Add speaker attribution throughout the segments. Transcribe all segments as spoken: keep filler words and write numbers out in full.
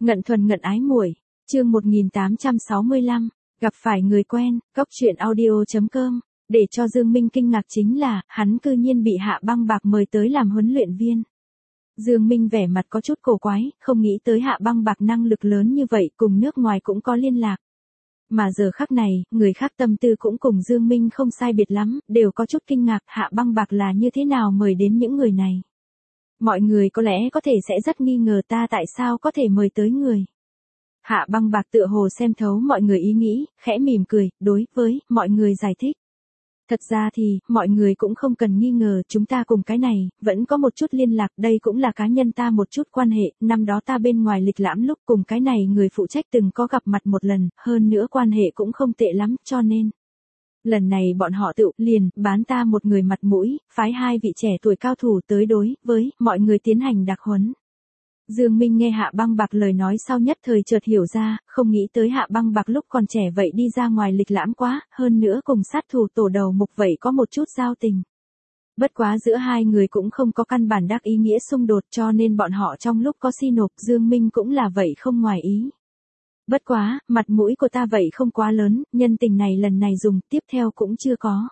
Speaker 1: Ngận thuần ngận ái muội, chương một nghìn tám trăm sáu mươi lăm, gặp phải người quen, cốc truyện audio.com, để cho Dương Minh kinh ngạc chính là, hắn cư nhiên bị Hạ Băng Bạc mời tới làm huấn luyện viên. Dương Minh vẻ mặt có chút cổ quái, không nghĩ tới Hạ Băng Bạc năng lực lớn như vậy, cùng nước ngoài cũng có liên lạc. Mà giờ khắc này, người khác tâm tư cũng cùng Dương Minh không sai biệt lắm, đều có chút kinh ngạc Hạ Băng Bạc là như thế nào mời đến những người này. Mọi người có lẽ có thể sẽ rất nghi ngờ ta tại sao có thể mời tới người. Hạ Băng Bạc tựa hồ xem thấu mọi người ý nghĩ, khẽ mỉm cười, đối với mọi người giải thích. Thật ra thì, mọi người cũng không cần nghi ngờ chúng ta cùng cái này, vẫn có một chút liên lạc, đây cũng là cá nhân ta một chút quan hệ, năm đó ta bên ngoài lịch lãm lúc cùng cái này người phụ trách từng có gặp mặt một lần, hơn nữa quan hệ cũng không tệ lắm, cho nên. Lần này bọn họ tự liền bán ta một người mặt mũi, phái hai vị trẻ tuổi cao thủ tới đối với mọi người tiến hành đặc huấn. Dương Minh nghe Hạ Băng Bạc lời nói sau nhất thời chợt hiểu ra, không nghĩ tới Hạ Băng Bạc lúc còn trẻ vậy đi ra ngoài lịch lãm quá, hơn nữa cùng sát thủ tổ đầu mục vậy có một chút giao tình. Bất quá giữa hai người cũng không có căn bản đắc ý nghĩa xung đột cho nên bọn họ trong lúc có xi nộp Dương Minh cũng là vậy không ngoài ý. Bất quá, mặt mũi của ta vậy không quá lớn, nhân tình này lần này dùng, tiếp theo cũng chưa có.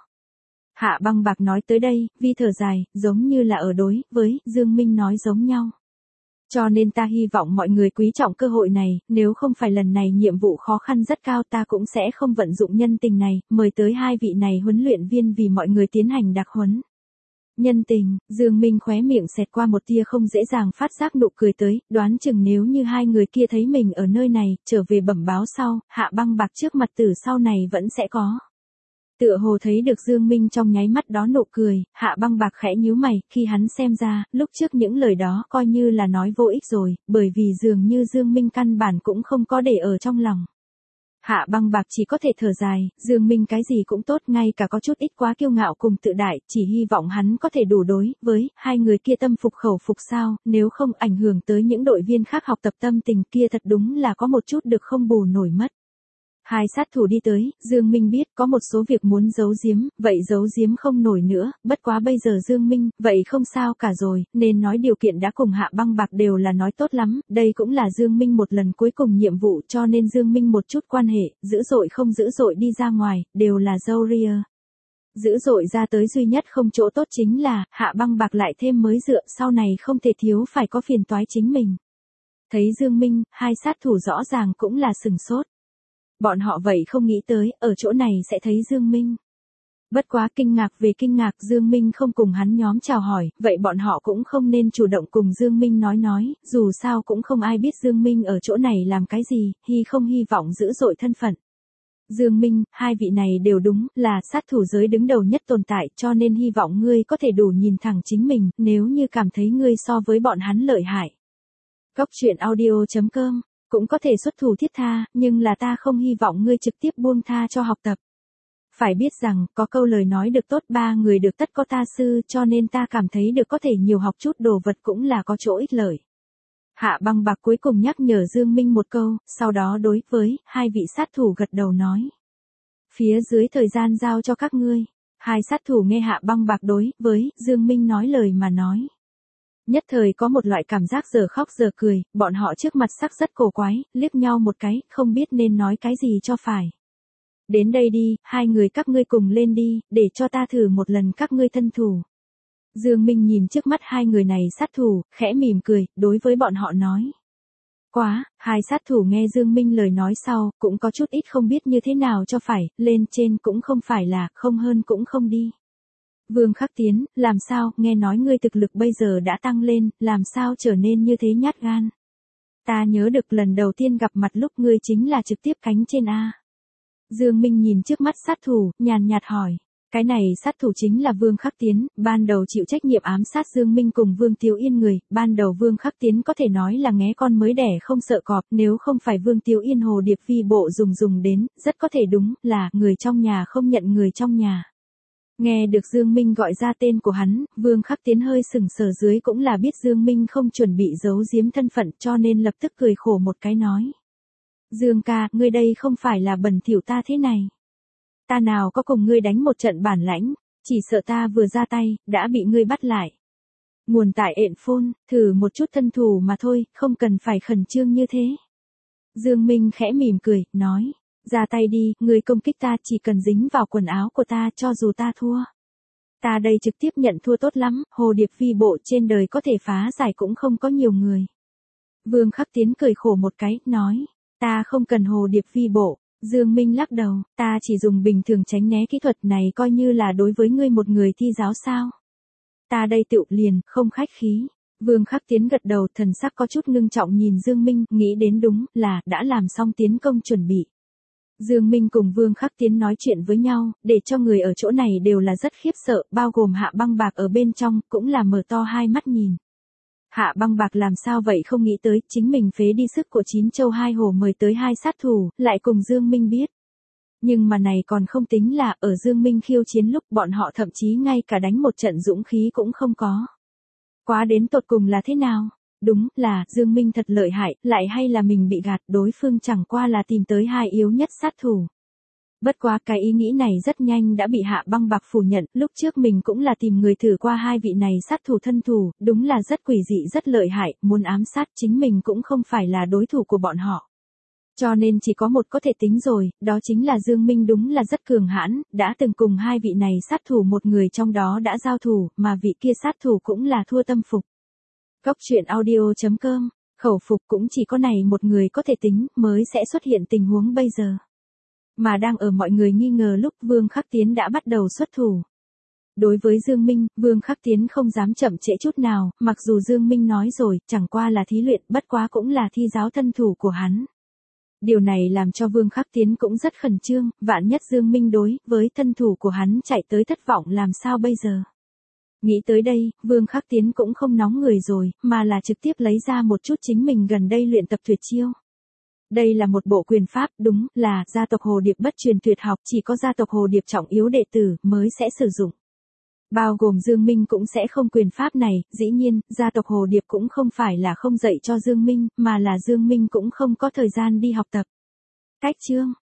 Speaker 1: Hạ Băng Bạc nói tới đây, vi thở dài, giống như là ở đối với Dương Minh nói giống nhau. Cho nên ta hy vọng mọi người quý trọng cơ hội này, nếu không phải lần này nhiệm vụ khó khăn rất cao ta cũng sẽ không vận dụng nhân tình này, mời tới hai vị này huấn luyện viên vì mọi người tiến hành đặc huấn. Nhân tình, Dương Minh khóe miệng xẹt qua một tia không dễ dàng phát giác nụ cười tới, đoán chừng nếu như hai người kia thấy mình ở nơi này, trở về bẩm báo sau, Hạ Băng Bạc trước mặt tử sau này vẫn sẽ có. Tựa hồ thấy được Dương Minh trong nháy mắt đó nụ cười, Hạ Băng Bạc khẽ nhíu mày, khi hắn xem ra, lúc trước những lời đó coi như là nói vô ích rồi, bởi vì dường như Dương Minh căn bản cũng không có để ở trong lòng. Hạ Băng Bạc chỉ có thể thở dài, Dương Minh cái gì cũng tốt, ngay cả có chút ít quá kiêu ngạo cùng tự đại, chỉ hy vọng hắn có thể đủ đối với hai người kia tâm phục khẩu phục sao, nếu không ảnh hưởng tới những đội viên khác học tập tâm tình kia thật đúng là có một chút được không bù nổi mất. Hai sát thủ đi tới, Dương Minh biết có một số việc muốn giấu giếm, vậy giấu giếm không nổi nữa, bất quá bây giờ Dương Minh, vậy không sao cả rồi, nên nói điều kiện đã cùng Hạ Băng Bạc đều là nói tốt lắm, đây cũng là Dương Minh một lần cuối cùng nhiệm vụ cho nên Dương Minh một chút quan hệ, dữ dội không dữ dội đi ra ngoài, đều là dâu ria. Dữ dội ra tới duy nhất không chỗ tốt chính là, Hạ Băng Bạc lại thêm mới dựa, sau này không thể thiếu phải có phiền toái chính mình. Thấy Dương Minh, hai sát thủ rõ ràng cũng là sừng sốt. Bọn họ vậy không nghĩ tới, ở chỗ này sẽ thấy Dương Minh. Bất quá kinh ngạc về kinh ngạc Dương Minh không cùng hắn nhóm chào hỏi, vậy bọn họ cũng không nên chủ động cùng Dương Minh nói nói, dù sao cũng không ai biết Dương Minh ở chỗ này làm cái gì, hy không hy vọng dữ dội thân phận. Dương Minh, hai vị này đều đúng, là sát thủ giới đứng đầu nhất tồn tại, cho nên hy vọng ngươi có thể đủ nhìn thẳng chính mình, nếu như cảm thấy ngươi so với bọn hắn lợi hại. Cốc truyện audio.com cũng có thể xuất thủ thiết tha, nhưng là ta không hy vọng ngươi trực tiếp buông tha cho học tập. Phải biết rằng, có câu lời nói được tốt ba người được tất có ta sư cho nên ta cảm thấy được có thể nhiều học chút đồ vật cũng là có chỗ ích lợi. Hạ Băng Bạc cuối cùng nhắc nhở Dương Minh một câu, sau đó đối với hai vị sát thủ gật đầu nói. Phía dưới thời gian giao cho các ngươi. Hai sát thủ nghe Hạ Băng Bạc đối với Dương Minh nói lời mà nói. Nhất thời có một loại cảm giác giờ khóc giờ cười, bọn họ trước mặt sắc rất cổ quái, liếc nhau một cái, không biết nên nói cái gì cho phải. Đến đây đi, hai người các ngươi cùng lên đi, để cho ta thử một lần các ngươi thân thủ. Dương Minh nhìn trước mắt hai người này sát thủ, khẽ mỉm cười, đối với bọn họ nói. Quá, hai sát thủ nghe Dương Minh lời nói sau, cũng có chút ít không biết như thế nào cho phải, lên trên cũng không phải là, không hơn cũng không đi. Vương Khắc Tiến, làm sao, nghe nói ngươi thực lực bây giờ đã tăng lên, làm sao trở nên như thế nhát gan. Ta nhớ được lần đầu tiên gặp mặt lúc ngươi chính là trực tiếp cánh trên A. Dương Minh nhìn trước mắt sát thủ, nhàn nhạt hỏi. Cái này sát thủ chính là Vương Khắc Tiến, ban đầu chịu trách nhiệm ám sát Dương Minh cùng Vương Tiếu Yên người, ban đầu Vương Khắc Tiến có thể nói là nghé con mới đẻ không sợ cọp, nếu không phải Vương Tiếu Yên hồ điệp vi bộ dùng dùng đến, rất có thể đúng là người trong nhà không nhận người trong nhà. Nghe được Dương Minh gọi ra tên của hắn, Vương Khắc Tiến hơi sừng sờ dưới cũng là biết Dương Minh không chuẩn bị giấu giếm thân phận cho nên lập tức cười khổ một cái nói. Dương ca, ngươi đây không phải là bẩn thỉu ta thế này. Ta nào có cùng ngươi đánh một trận bản lãnh, chỉ sợ ta vừa ra tay, đã bị ngươi bắt lại. Nguồn tại ện phôn, thử một chút thân thủ mà thôi, không cần phải khẩn trương như thế. Dương Minh khẽ mỉm cười, nói, ra tay đi, người công kích ta chỉ cần dính vào quần áo của ta cho dù ta thua. Ta đây trực tiếp nhận thua tốt lắm, hồ điệp phi bộ trên đời có thể phá giải cũng không có nhiều người. Vương Khắc Tiến cười khổ một cái, nói, ta không cần hồ điệp phi bộ. Dương Minh lắc đầu, ta chỉ dùng bình thường tránh né kỹ thuật này coi như là đối với ngươi một người thi giáo sao. Ta đây tựu liền, không khách khí. Vương Khắc Tiến gật đầu, thần sắc có chút ngưng trọng nhìn Dương Minh, nghĩ đến đúng là đã làm xong tiến công chuẩn bị. Dương Minh cùng Vương Khắc Tiến nói chuyện với nhau, để cho người ở chỗ này đều là rất khiếp sợ, bao gồm Hạ Băng Bạc ở bên trong, cũng là mở to hai mắt nhìn. Hạ Băng Bạc làm sao vậy không nghĩ tới, chính mình phế đi sức của chín châu hai hổ mời tới hai sát thủ, lại cùng Dương Minh biết. Nhưng mà này còn không tính là, ở Dương Minh khiêu chiến lúc bọn họ thậm chí ngay cả đánh một trận dũng khí cũng không có. Quá đến tột cùng là thế nào? Đúng là, Dương Minh thật lợi hại, lại hay là mình bị gạt, đối phương chẳng qua là tìm tới hai yếu nhất sát thủ. Bất quá cái ý nghĩ này rất nhanh đã bị Hạ Băng Bạc phủ nhận, lúc trước mình cũng là tìm người thử qua hai vị này sát thủ thân thủ, đúng là rất quỷ dị rất lợi hại, muốn ám sát chính mình cũng không phải là đối thủ của bọn họ. Cho nên chỉ có một có thể tính rồi, đó chính là Dương Minh đúng là rất cường hãn, đã từng cùng hai vị này sát thủ một người trong đó đã giao thủ, mà vị kia sát thủ cũng là thua tâm phục. Góc truyện audio chấm com, khẩu phục cũng chỉ có này một người có thể tính, mới sẽ xuất hiện tình huống bây giờ. Mà đang ở mọi người nghi ngờ lúc Vương Khắc Tiến đã bắt đầu xuất thủ. Đối với Dương Minh, Vương Khắc Tiến không dám chậm trễ chút nào, mặc dù Dương Minh nói rồi, chẳng qua là thí luyện, bất quá cũng là thi giáo thân thủ của hắn. Điều này làm cho Vương Khắc Tiến cũng rất khẩn trương, vạn nhất Dương Minh đối với thân thủ của hắn chạy tới thất vọng làm sao bây giờ. Nghĩ tới đây, Vương Khắc Tiến cũng không nóng người rồi, mà là trực tiếp lấy ra một chút chính mình gần đây luyện tập tuyệt chiêu. Đây là một bộ quyền pháp, đúng là gia tộc Hồ Điệp bất truyền tuyệt học, chỉ có gia tộc Hồ Điệp trọng yếu đệ tử mới sẽ sử dụng. Bao gồm Dương Minh cũng sẽ không quyền pháp này, dĩ nhiên, gia tộc Hồ Điệp cũng không phải là không dạy cho Dương Minh, mà là Dương Minh cũng không có thời gian đi học tập. Cách chương